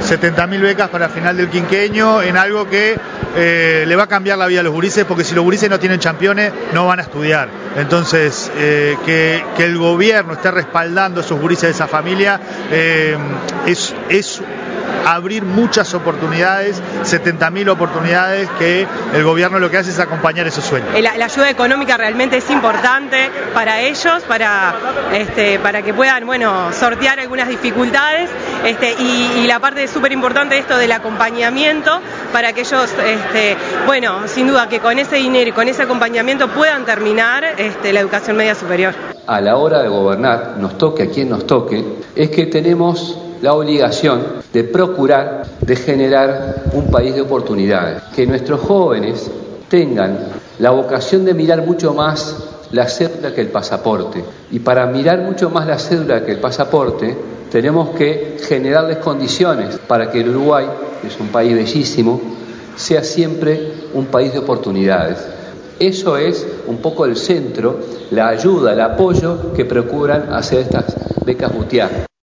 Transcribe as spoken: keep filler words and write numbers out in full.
setenta mil becas para el final del quinquenio, en algo que eh, le va a cambiar la vida a los gurises, porque si los gurises no tienen championes, no van a estudiar. Entonces, eh, que, que el gobierno esté respaldando a esos gurises de esa familia, eh, es, es abrir muchas oportunidades, setenta mil oportunidades, que el gobierno lo que hace es acompañar esos sueños. La, la ayuda económica realmente es importante para ellos, para, este, para que puedan, bueno, sortear algunas dificultades, este, y, y la parte súper importante de esto del acompañamiento, para que ellos, este, bueno, sin duda que con ese dinero y con ese acompañamiento puedan terminar este, la educación media superior. A la hora de gobernar, nos toque a quien nos toque, es que tenemos la obligación de procurar, de generar un país de oportunidades, que nuestros jóvenes tengan la vocación de mirar mucho más la cédula que el pasaporte, y para mirar mucho más la cédula que el pasaporte tenemos que generarles condiciones para que el Uruguay, que es un país bellísimo, sea siempre un país de oportunidades. Eso es un poco el centro, la ayuda, el apoyo que procuran hacer estas becas Butiá.